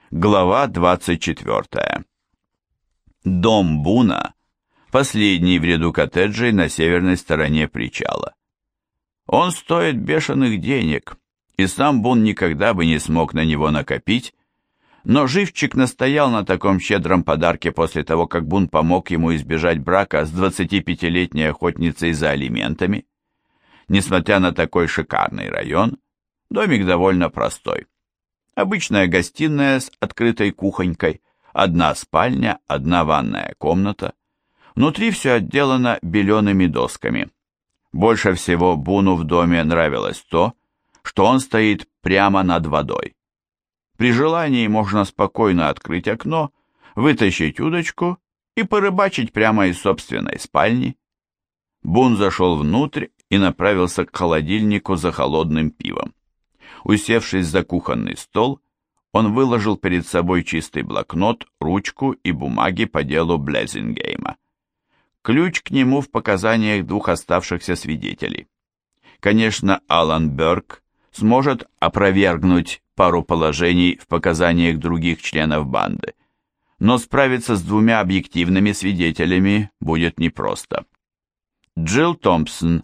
Глава 24. Дом Буна – последний в ряду коттеджей на северной стороне причала. Он стоит бешеных денег, и сам Бун никогда бы не смог на него накопить, но живчик настоял на таком щедром подарке после того, как Бун помог ему избежать брака с 25-летней охотницей за алиментами. Несмотря на такой шикарный район, домик довольно простой. Обычная гостиная с открытой кухонькой, одна спальня, одна ванная комната. Внутри все отделано белеными досками. Больше всего Буну в доме нравилось то, что он стоит прямо над водой. При желании можно спокойно открыть окно, вытащить удочку и порыбачить прямо из собственной спальни. Бун зашел внутрь и направился к холодильнику за холодным пивом. Усевшись за кухонный стол, он выложил перед собой чистый блокнот, ручку и бумаги по делу Блезингейма. Ключ к нему в показаниях двух оставшихся свидетелей. Конечно, Алан Бёрк сможет опровергнуть пару положений в показаниях других членов банды, но справиться с двумя объективными свидетелями будет непросто. Джилл Томпсон,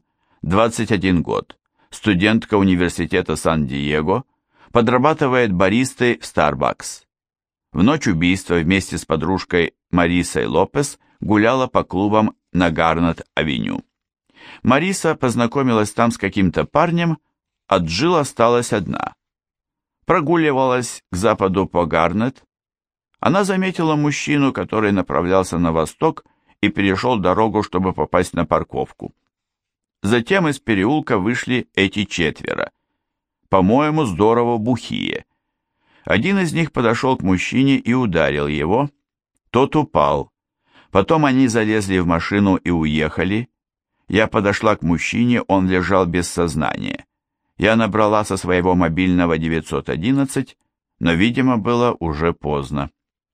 21 год, студентка университета Сан-Диего, подрабатывает баристой в Starbucks. В ночь убийства вместе с подружкой Марисой Лопес гуляла по клубам на Гарнет-авеню. Мариса познакомилась там с каким-то парнем, а Джилл осталась одна. Прогуливалась к западу по Гарнет. Она заметила мужчину, который направлялся на восток и перешел дорогу, чтобы попасть на парковку. Затем из переулка вышли эти четверо. По-моему, здорово бухие. Один из них подошел к мужчине и ударил его. Тот упал. Потом они залезли в машину и уехали. Я подошла к мужчине, он лежал без сознания. Я набрала со своего мобильного 911, но, видимо, было уже поздно.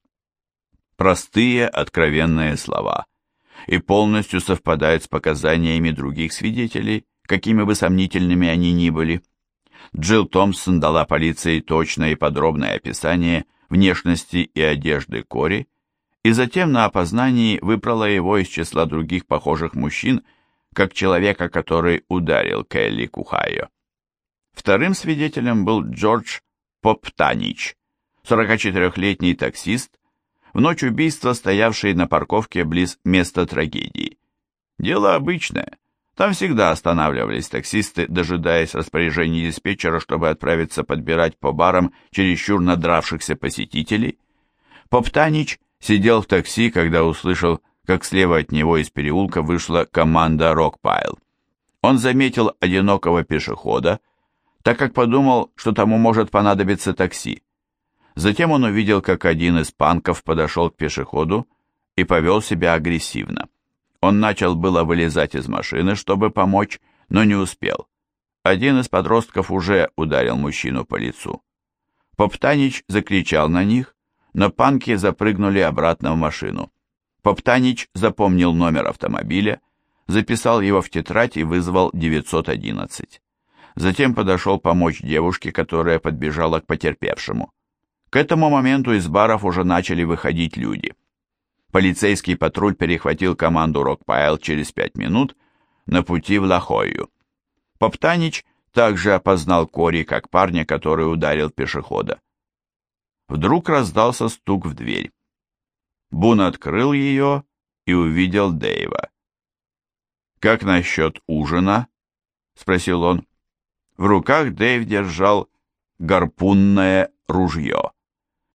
Простые, откровенные слова. И полностью совпадают с показаниями других свидетелей, какими бы сомнительными они ни были. Джилл Томпсон дала полиции точное и подробное описание внешности и одежды Кори, и затем на опознании выбрала его из числа других похожих мужчин, как человека, который ударил Келли Кухайо. Вторым свидетелем был Джордж Поптанич, 44-летний таксист, в ночь убийства стоявший на парковке близ места трагедии. Дело обычное. Там всегда останавливались таксисты, дожидаясь распоряжений диспетчера, чтобы отправиться подбирать по барам чересчур надравшихся посетителей. Поптанич сидел в такси, когда услышал, как слева от него из переулка вышла команда Рокпайл. Он заметил одинокого пешехода, так как подумал, что тому может понадобиться такси. Затем он увидел, как один из панков подошел к пешеходу и повел себя агрессивно. Он начал было вылезать из машины, чтобы помочь, но не успел. Один из подростков уже ударил мужчину по лицу. Поптанич закричал на них, но панки запрыгнули обратно в машину. Поптанич запомнил номер автомобиля, записал его в тетрадь и вызвал 911. Затем подошел помочь девушке, которая подбежала к потерпевшему. К этому моменту из баров уже начали выходить люди. Полицейский патруль перехватил команду Рокпайл через 5 минут на пути в Ла-Хойю. Поптанич также опознал Кори как парня, который ударил пешехода. Вдруг раздался стук в дверь. Бун открыл ее и увидел Дэйва. «Как насчет ужина?» — спросил он. В руках Дэйв держал гарпунное ружье.